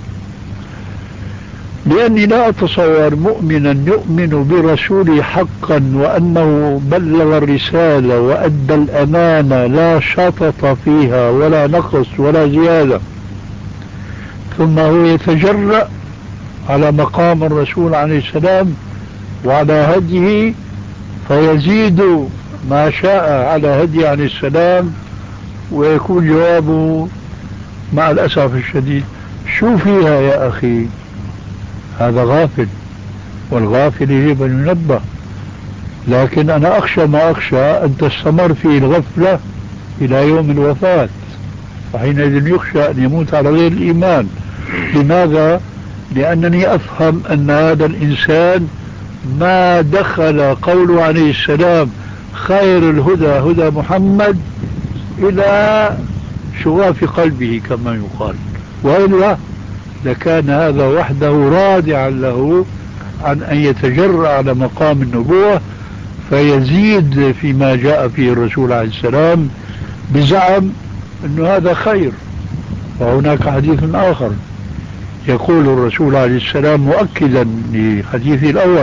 لأني لا أتصور مؤمنا يؤمن برسوله حقا وأنه بلغ الرسالة وأدى الأمانة لا شطط فيها ولا نقص ولا زيادة، ثم هو يتجرأ على مقام الرسول عليه السلام وعلى هديه فيزيد ما شاء على هدي عليه السلام، ويكون جوابه مع الأسف الشديد شو فيها يا أخي؟ هذا غافل، والغافل يجب أن ينبه. لكن أنا أخشى ما أخشى أن تستمر فيه الغفلة إلى يوم الوفاة، وحينئذ يخشى أن يموت على غير الإيمان. لماذا؟ لأنني أفهم أن هذا الإنسان ما دخل قوله عليه السلام خير الهدى هدى محمد إلى شغاف قلبه كما يقال، وإلا لكان هذا وحده رادعا له عن أن يتجرأ على مقام النبوة فيزيد فيما جاء فيه الرسول عليه السلام بزعم أن هذا خير. وهناك حديث آخر يقول الرسول عليه السلام مؤكدا لحديثه الأول: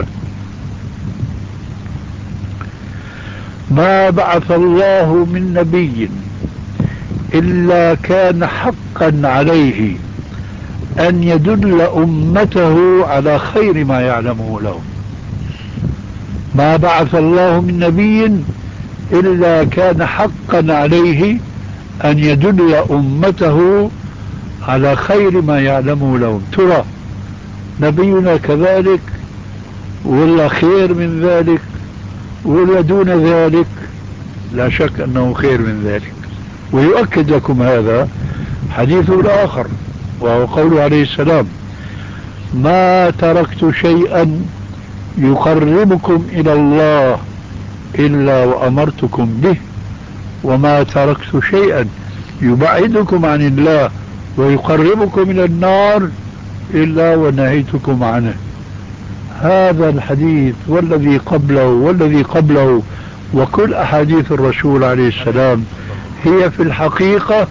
ما بعث الله من نبي إلا كان حقا عليه أن يدل أمته على خير ما يعلمه لهم. ما بعث الله من نبي إلا كان حقا عليه أن يدل أمته على خير ما يعلمه لهم. ترى نبينا كذلك ولا خير من ذلك ولا دون ذلك؟ لا شك أنه خير من ذلك. ويؤكد لكم هذا حديث الآخر، وهو قوله عليه السلام: ما تركت شيئا يقربكم إلى الله إلا وأمرتكم به، وما تركت شيئا يبعدكم عن الله ويقربكم إلى النار إلا ونهيتكم عنه. هذا الحديث والذي قبله والذي قبله وكل أحاديث الرسول عليه السلام هي في الحقيقة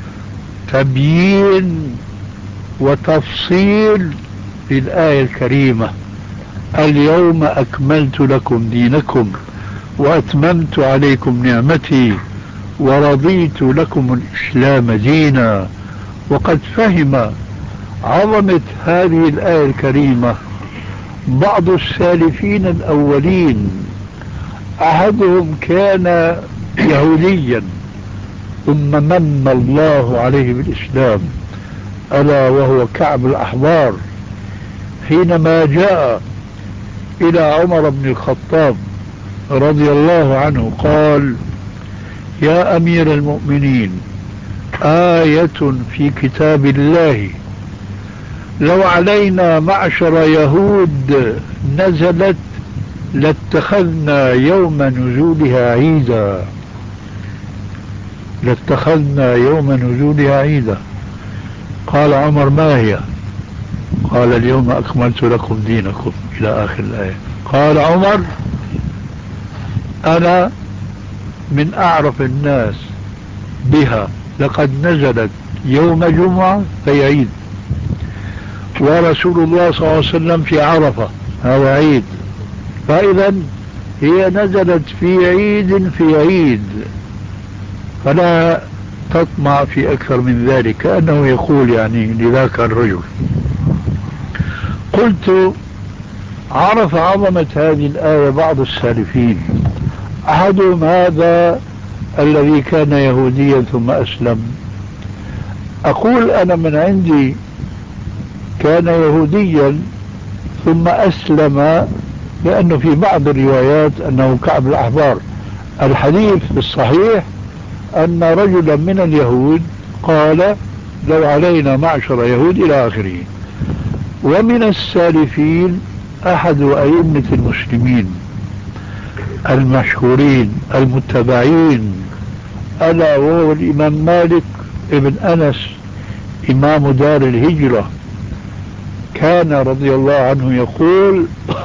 تبيين وتفصيل في الآية الكريمة: اليوم أكملت لكم دينكم وأتممت عليكم نعمتي ورضيت لكم الإسلام دينا. وقد فهم عظمة هذه الآية الكريمة بعض السالفين الأولين. أحدهم كان يهوديا ثم من الله عليه بالإسلام، ألا وهو كعب الأحبار، حينما جاء إلى عمر بن الخطاب رضي الله عنه قال: يا أمير المؤمنين، آية في كتاب الله لو علينا معشر يهود نزلت لاتخذنا يوم نزولها عيدا، لاتخذنا يوم نزولها عيدا. قال عمر: ما هي؟ قال: اليوم أكملت لكم دينكم، إلى آخر الآية. قال عمر: أنا من أعرف الناس بها، لقد نزلت يوم جمعة في عيد، ورسول الله صلى الله عليه وسلم في عرفة، هذا عيد، فإذا هي نزلت في عيد في عيد، فلا تطمع في أكثر من ذلك، كأنه يقول يعني لذاك الرجل. قلت: عرف عظمة هذه الآية بعض السالفين، أحدهم هذا الذي كان يهوديا ثم أسلم. أقول أنا من عندي كان يهوديا ثم أسلم، لأنه في بعض الروايات أنه كعب الأحبار. الحديث في الصحيح أن رجلا من اليهود قال: لو علينا معشر يهود، إلى آخره. ومن السالفين أحد أئمة المسلمين المشهورين المتبعين، ألا وهو الإمام مالك ابن أنس إمام دار الهجرة، كان رضي الله عنه يقول: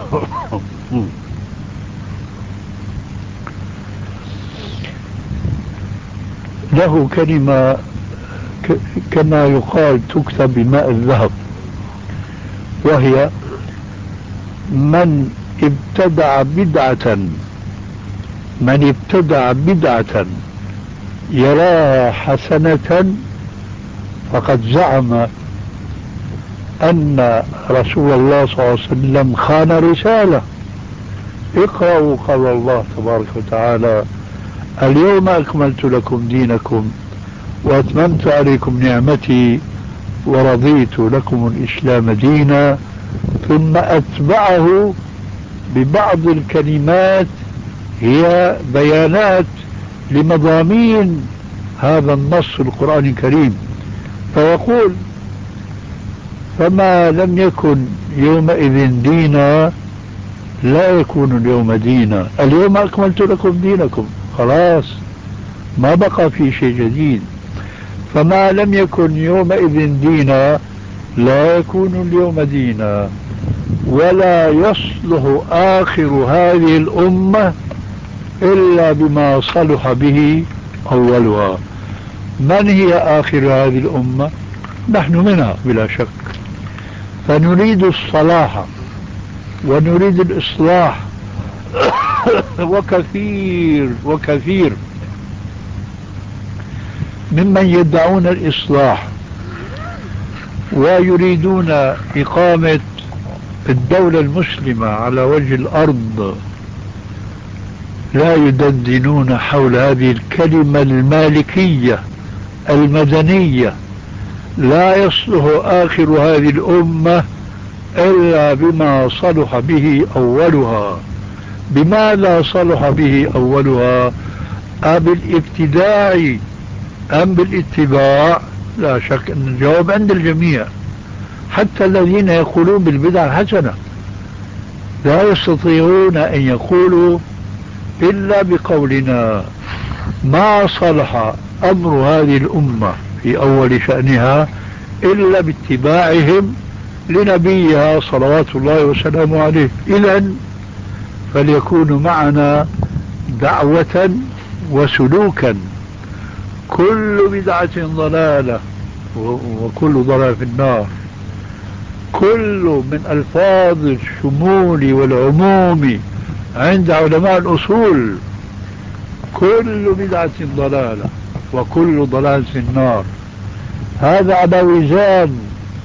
له كلمة كما يقال تكتب بماء الذهب، وهي: من ابتدع بدعة يراها حسنة فقد زعم أن رسول الله صلى الله عليه وسلم خان رسالة. اقرأوا قول الله تبارك وتعالى: اليوم أكملت لكم دينكم وأتممت عليكم نعمتي ورضيت لكم الإسلام دينا، ثم أتبعه ببعض الكلمات هي بيانات لمضامين هذا النص القرآني الكريم، فيقول: فما لم يكن يومئذ دينا لا يكون اليوم دينا. اليوم أكملت لكم دينكم، خلاص ما بقى في شيء جديد. فما لم يكن يومئذ دينا لا يكون اليوم دينا. ولا يصلح آخر هذه الأمة إلا بما صلح به أولها. من هي آخر هذه الأمة؟ نحن منها بلا شك. فنريد الصلاح ونريد الإصلاح وكثير ممن يدعون الإصلاح ويريدون إقامة الدولة المسلمة على وجه الأرض لا يدندنون حول هذه الكلمة المالكية المدنية. لا يصلح آخر هذه الأمة إلا بما صلح به أولها. بماذا صلح به أولها؟ بالابتداع أم بالاتباع؟ لا شك أن الجواب عند الجميع، حتى الذين يقولون بالبدع الحسنة لا يستطيعون أن يقولوا إلا بقولنا ما صلح أمر هذه الأمة في أول شأنها إلا باتباعهم لنبيها صلوات الله وسلامه عليه. إذن فليكونوا معنا دعوة وسلوكا. كل بدعة ضلالة وكل ضلال في النار. كل من ألفاظ الشمول والعموم عند علماء الأصول. كل بدعة ضلالة وكل ضلال في النار. هذا على وزان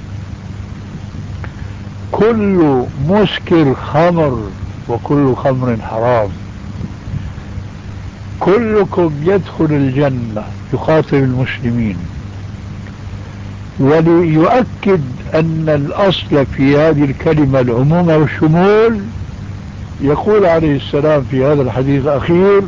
كل مسكر خمر وكل خمر حرام. كلكم يدخل الجنة، يخاطب المسلمين وليؤكد أن الأصل في هذه الكلمة العموم والشمول. يقول عليه السلام في هذا الحديث الأخير: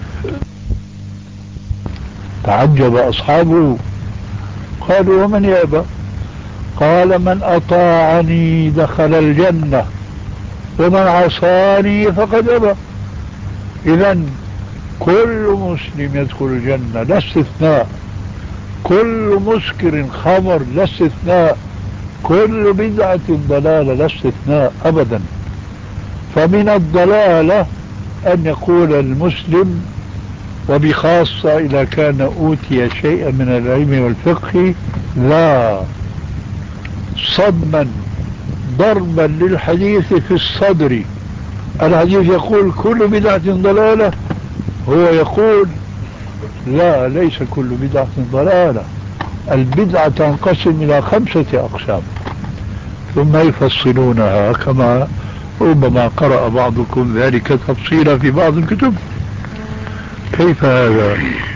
تعجب أصحابه قالوا ومن يأبى؟ قال من أطاعني دخل الجنة ومن عصاني فقد أبى. إذن كل مسلم يدخل الجنة لا استثناء. كل مسكر خمر لا استثناء. كل بدعة ضلالة لا استثناء أبدا. فمن الضلالة أن يقول المسلم، وبخاصة إذا كان أوتي شيئا من العلم والفقه، لا، صدما ضربا للحديث في الصدر. الحديث يقول كل بدعة ضلالة، هو يقول لا، ليس كل بدعة ضلالة. البدعة تنقسم إلى 5 أقسام ثم يفصلونها كما ربما قرأ بعضكم ذلك تفصيلا في بعض الكتب. كيف هذا؟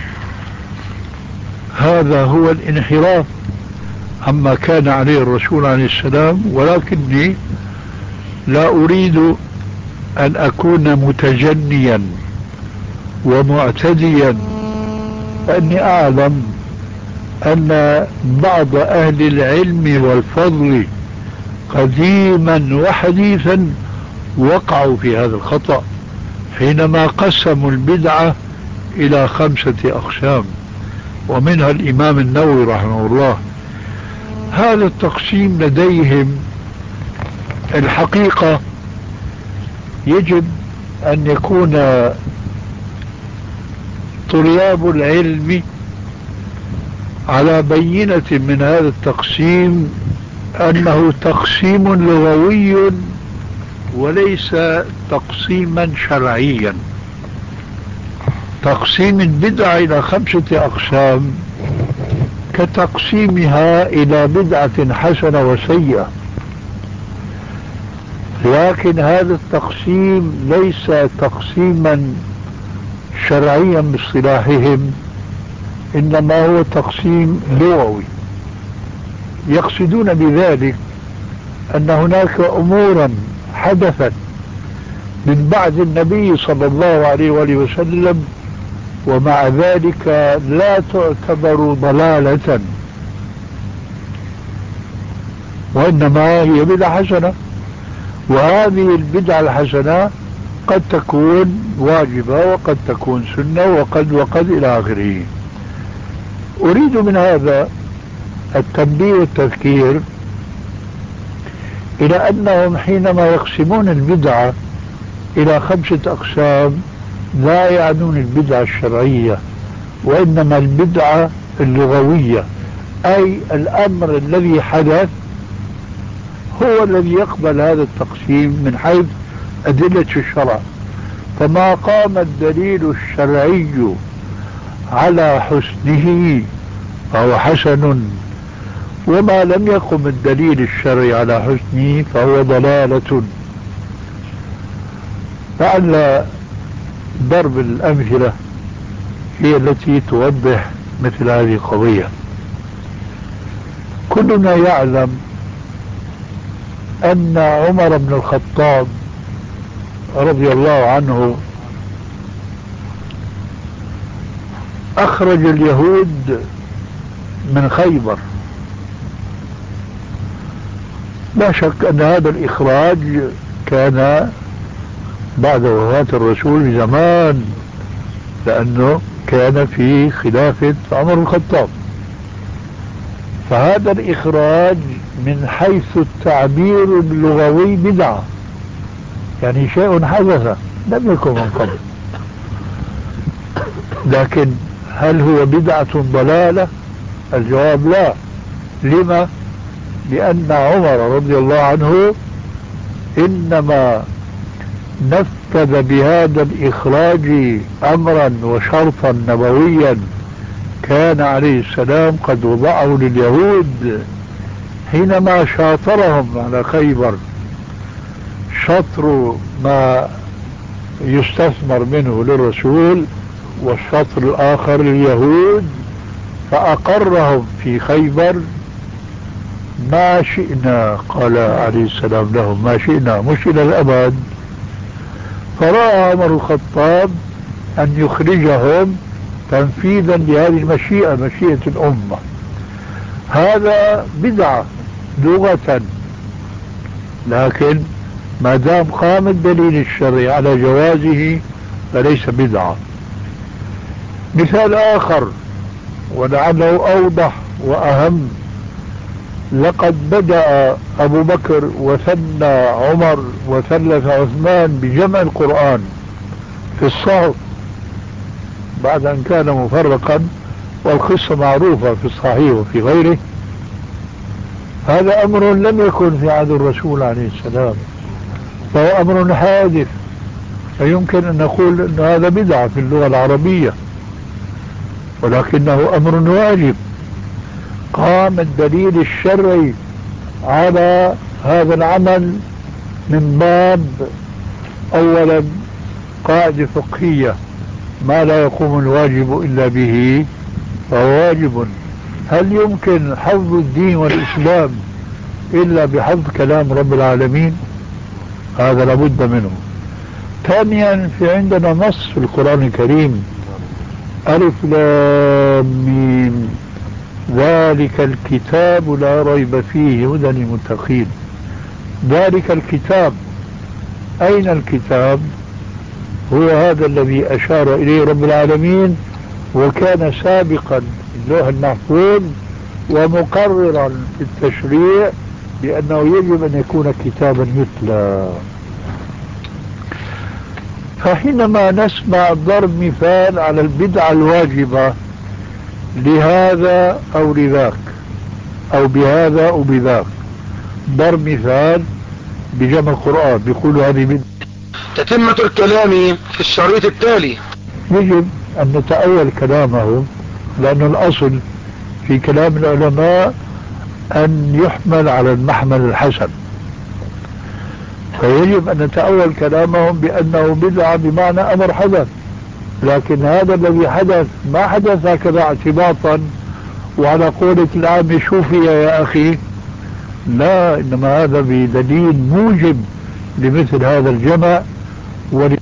هذا هو الانحراف عما كان عليه الرسول عليه السلام. ولكني لا أريد أن أكون متجنيا ومعتديا، فإني أعلم أن بعض أهل العلم والفضل قديما وحديثا وقعوا في هذا الخطأ حينما قسموا البدعة إلى 5 أقسام، ومنها الإمام النووي رحمه الله. هذا التقسيم لديهم الحقيقة يجب أن يكون طلاب العلم على بينة من هذا التقسيم أنه تقسيم لغوي وليس تقسيما شرعيا. تقسيم البدعة إلى 5 أقسام كتقسيمها إلى بدعة حسنة وسيئة، لكن هذا التقسيم ليس تقسيما شرعيا باصطلاحهم، إنما هو تقسيم لغوي. يقصدون بذلك أن هناك أمورا حدثت من بعد النبي صلى الله عليه وآله وسلم ومع ذلك لا تعتبر ضلالة، وإنما هي بدعة حسنة. وهذه البدعة الحسنة قد تكون واجبة وقد تكون سنة وقد إلى آخره. أريد من هذا التنبيه والتذكير إلى أنهم حينما يقسمون البدعة إلى 5 أقسام لا يعنون البدعة الشرعية، وإنما البدعة اللغوية، أي الأمر الذي حدث هو الذي يقبل هذا التقسيم من حيث أدلة الشرع. فما قام الدليل الشرعي على حسنه فهو حسن، وما لم يقم الدليل الشرعي على حسنه فهو ضلالة. لعل ضرب الأمثلة هي التي توضح مثل هذه القضية. كلنا يعلم أن عمر بن الخطاب رضي الله عنه أخرج اليهود من خيبر. لا شك أن هذا الإخراج كان بعد وفاة الرسول بزمان، لأنه كان في خلافة عمر بن الخطاب. فهذا الإخراج من حيث التعبير اللغوي بدعة، يعني شيء حدث لم يكن من قبل. لكن هل هو بدعة ضلالة؟ الجواب لا. لما؟ لأن عمر رضي الله عنه إنما نفذ بهذا الإخراج أمرا وشرطا نبويا كان عليه السلام قد وضعه لليهود حينما شاطرهم على خيبر، شطر ما يستثمر منه للرسول والشطر الآخر لليهود، فأقرهم في خيبر ما شئنا، قال عليه السلام لهم ما شئنا مش إلى الأبد. فرأى عمر الخطاب أن يخرجهم تنفيذا لهذه المشيئة، مشيئة الأمة. هذا بدعة لغة، لكن ما دام قام الدليل الشرعي على جوازه فليس بدعة. مثال آخر ولعله أوضح وأهم: لقد بدأ أبو بكر وثنى عمر وثلث عثمان بجمع القرآن في الصحف بعد أن كان مفرقا، والقصة معروفة في الصحيح وفي غيره. هذا أمر لم يكن في عهد الرسول عليه السلام، فهو أمر حادث، فيمكن أن نقول أن هذا بدعة في اللغة العربية، ولكنه أمر واجب. قام الدليل الشرعي على هذا العمل من باب أولا قاعدة فقهية: ما لا يقوم الواجب إلا به فهو واجب. هل يمكن حفظ الدين والإسلام إلا بحفظ كلام رب العالمين؟ هذا لابد منه. ثانيا، في عندنا نص في القرآن الكريم: ألف لام ميم ذلك الكتاب لا ريب فيه هدى للمتقين. ذلك الكتاب، أين الكتاب؟ هو هذا الذي أشار إليه رب العالمين، وكان سابقا في اللوح المحفوظ ومقررا في التشريع بأنه يجب أن يكون كتابا يتلى. فحينما نسمع ضرب مثال على البدعة الواجبة لهذا أو لذاك أو بهذا أو بذاك، ضرب مثال بجمع القرآن بيقولوا هذه بدعة. تتمة الكلام في الشريط التالي. يجب أن نتأول كلامهم، لأن الأصل في كلام العلماء أن يحمل على المحمل الحسن، فيجب أن نتأول كلامهم بأنه بدعة بمعنى أمر حدث. لكن هذا الذي حدث ما حدث هكذا اعتباطا وعلى قولة العام شوفي يا أخي، لا، إنما هذا بدليل موجب لمثل هذا الجمع